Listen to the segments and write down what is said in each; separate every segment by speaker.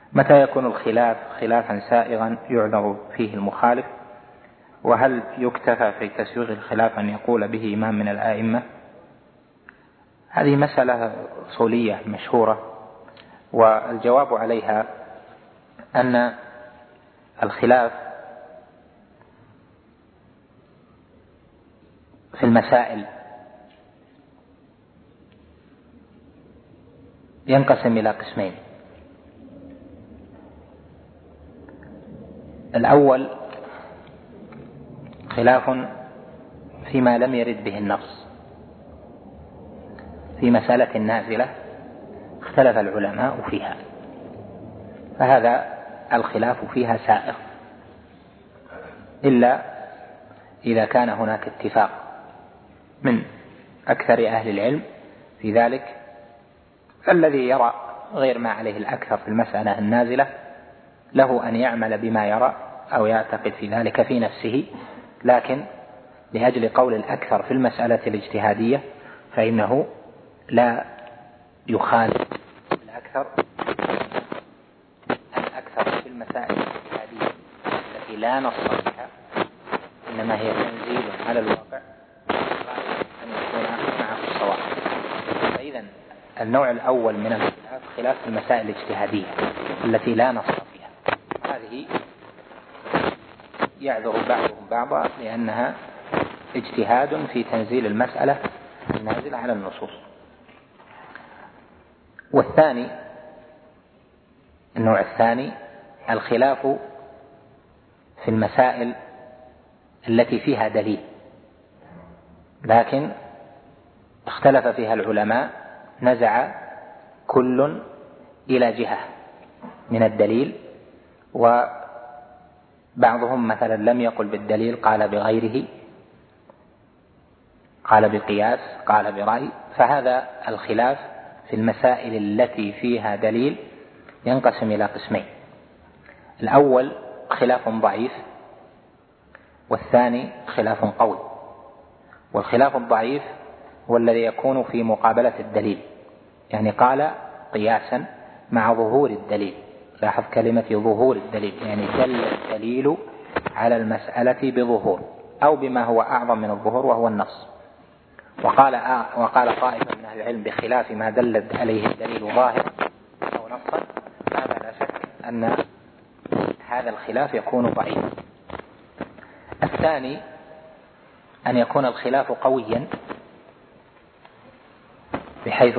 Speaker 1: متى يكون الخلاف خلافا سائغا يعذر فيه المخالف؟ وهل يكتفى في تسويغ الخلاف أن يقول به إمام من الآئمة؟ هذه مسألة أصولية مشهورة، والجواب عليها أن الخلاف في المسائل ينقسم إلى قسمين. الأول خلاف فيما لم يرد به النص، في مسألة نازلة اختلف العلماء فيها، فهذا الخلاف فيها سائغ، إلا إذا كان هناك اتفاق من أكثر أهل العلم في ذلك، فالذي يرى غير ما عليه الأكثر في المسألة النازلة له أن يعمل بما يرى أو يعتقد في ذلك في نفسه، لكن لأجل قول الأكثر في المسألة الاجتهادية فإنه لا يخالف الأكثر في المسائل الاجتهادية التي لا نص فيها، إنما هي تنزيل على الواقع أن يكون معه الصواب. فإذا النوع الأول من الخلاف خلاف المسائل الاجتهادية التي لا نص فيها، هذه يعذر بعضهم بعضا لأنها اجتهاد في تنزيل المسألة النازلة على النصوص. والثاني، النوع الثاني الخلاف في المسائل التي فيها دليل لكن اختلف فيها العلماء، نزع كل إلى جهة من الدليل، وبعضهم مثلا لم يقل بالدليل، قال بغيره، قال بقياس، قال برأي. فهذا الخلاف في المسائل التي فيها دليل ينقسم إلى قسمين: الأول خلاف ضعيف، والثاني خلاف قوي. والخلاف الضعيف هو الذي يكون في مقابلة الدليل، يعني قال قياسا مع ظهور الدليل. لاحظ كلمة ظهور الدليل، يعني دل الدليل على المسألة بظهور أو بما هو أعظم من الظهور وهو النص. وقال طائفة من أهل العلم بخلاف ما دلت عليه الدليل ظاهر أو نصا، هذا لا شك أن هذا الخلاف يكون ضعيفا. الثاني أن يكون الخلاف قويا، بحيث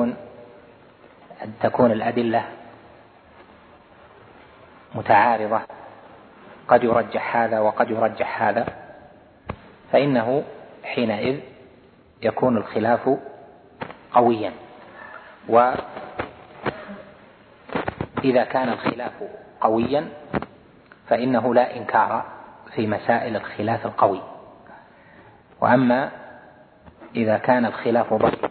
Speaker 1: تكون الأدلة متعارضة، قد يرجح هذا وقد يرجح هذا، فإنه حينئذ يكون الخلاف قويا. وإذا كان الخلاف قويا فإنه لا إنكار في مسائل الخلاف القوي. وأما إذا كان الخلاف ضعيف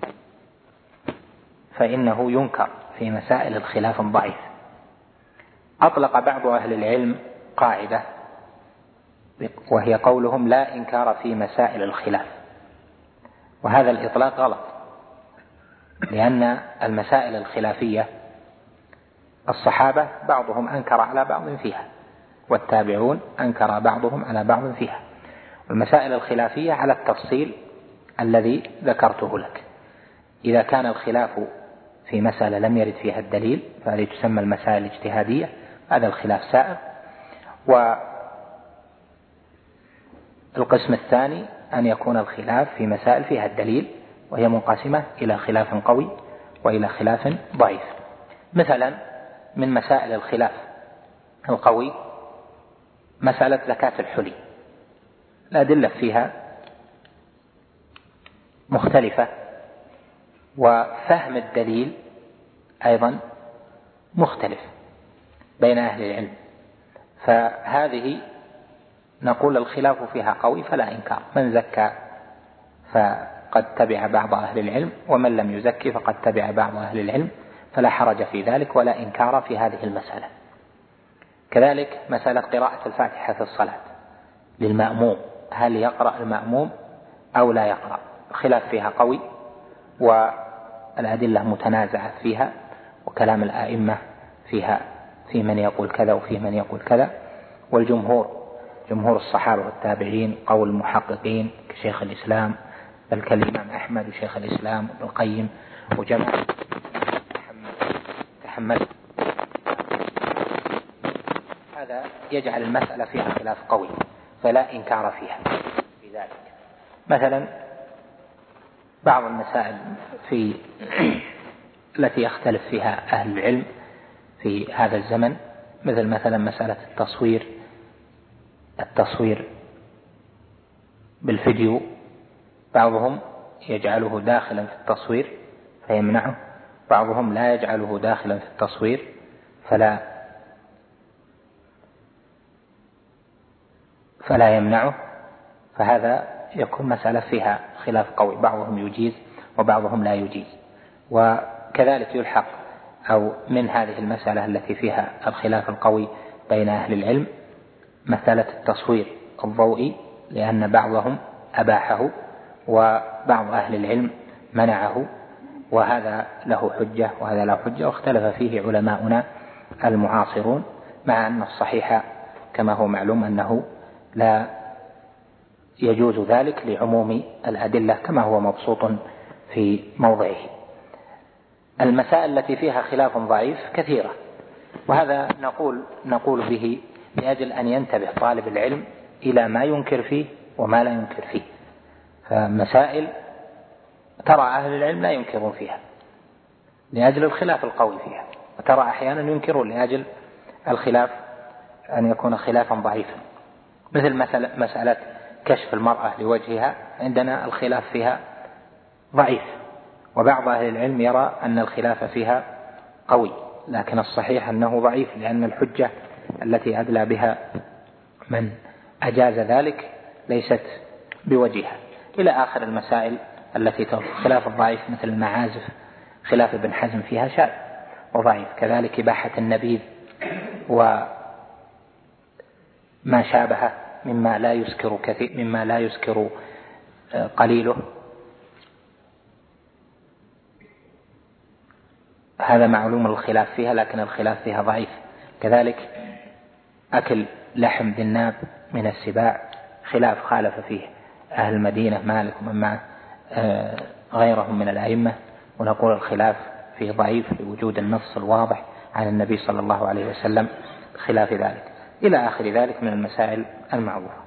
Speaker 1: فإنه ينكر في مسائل الخلاف الضعيف. أطلق بعض أهل العلم قاعدة، وهي قولهم لا إنكار في مسائل الخلاف، وهذا الإطلاق غلط، لأن المسائل الخلافية الصحابة بعضهم أنكر على بعض فيها، والتابعون أنكر بعضهم على بعض فيها. والمسائل الخلافية على التفصيل الذي ذكرته لك. إذا كان الخلاف في مسألة لم يرد فيها الدليل فهذه تسمى المسائل الاجتهادية، هذا الخلاف سائغ. والقسم الثاني أن يكون الخلاف في مسائل فيها الدليل، وهي منقسمة إلى خلاف قوي وإلى خلاف ضعيف. مثلا من مسائل الخلاف القوي مسألة زكاة الحلي، الأدلة فيها مختلفة، وفهم الدليل أيضا مختلف بين أهل العلم، فهذه نقول الخلاف فيها قوي فلا إنكار. من زكى فقد تبع بعض أهل العلم، ومن لم يزكي فقد تبع بعض أهل العلم، فلا حرج في ذلك ولا إنكار في هذه المسألة. كذلك مسألة قراءة الفاتحة في الصلاة للمأموم، هل يقرأ المأموم أو لا يقرأ؟ الخلاف فيها قوي، والأدلة متنازعة فيها، وكلام الآئمة فيها في من يقول كذا وفي من يقول كذا. والجمهور جمهور الصحابة والتابعين قول المحققين كشيخ الإسلام بل كالإمام أحمد وشيخ الإسلام وابن القيم وجماعة تحمل. هذا يجعل المسألة فيها خلاف قوي فلا إنكار فيها في ذلك. مثلا بعض المسائل التي يختلف فيها أهل العلم في هذا الزمن، مثلا مسألة التصوير بالفيديو، بعضهم يجعله داخلا في التصوير فيمنعه، بعضهم لا يجعله داخلا في التصوير فلا يمنعه. فهذا يكون مسألة فيها خلاف قوي، بعضهم يجيز وبعضهم لا يجيز. وكذلك يلحق أو من هذه المسألة التي فيها الخلاف القوي بين أهل العلم مسألة التصوير الضوئي، لأن بعضهم أباحه وبعض أهل العلم منعه، وهذا له حجة وهذا له حجة، واختلف فيه علماؤنا المعاصرون، مع أن الصحيح كما هو معلوم أنه لا يجوز ذلك لعموم الأدلة كما هو مبسوط في موضعه. المسائل التي فيها خلاف ضعيف كثيرة، وهذا نقول به لأجل أن ينتبه طالب العلم إلى ما ينكر فيه وما لا ينكر فيه. فمسائل ترى أهل العلم لا ينكرون فيها لأجل الخلاف القوي فيها، وترى أحيانا ينكرون لأجل الخلاف أن يكون خلافا ضعيفا، مثل مسألة كشف المرأة لوجهها، عندنا الخلاف فيها ضعيف، وبعض أهل العلم يرى أن الخلاف فيها قوي، لكن الصحيح أنه ضعيف، لأن الحجة التي أدلى بها من أجاز ذلك ليست بوجهها، إلى آخر المسائل التي خلاف الضعيف مثل المعازف، خلاف ابن حزم فيها شاذ وضعيف، كذلك إباحة النبيذ وما شابهه مما لا يسكر قليله، هذا معلوم الخلاف فيها، لكن الخلاف فيها ضعيف. كذلك أكل لحم ذي الناب من السباع خلاف خالف فيه أهل المدينة مالك ومن معه غيرهم من الأئمة، ونقول الخلاف فيه ضعيف لوجود النص الواضح عن النبي صلى الله عليه وسلم خلاف ذلك، إلى آخر ذلك من المسائل المعروفة.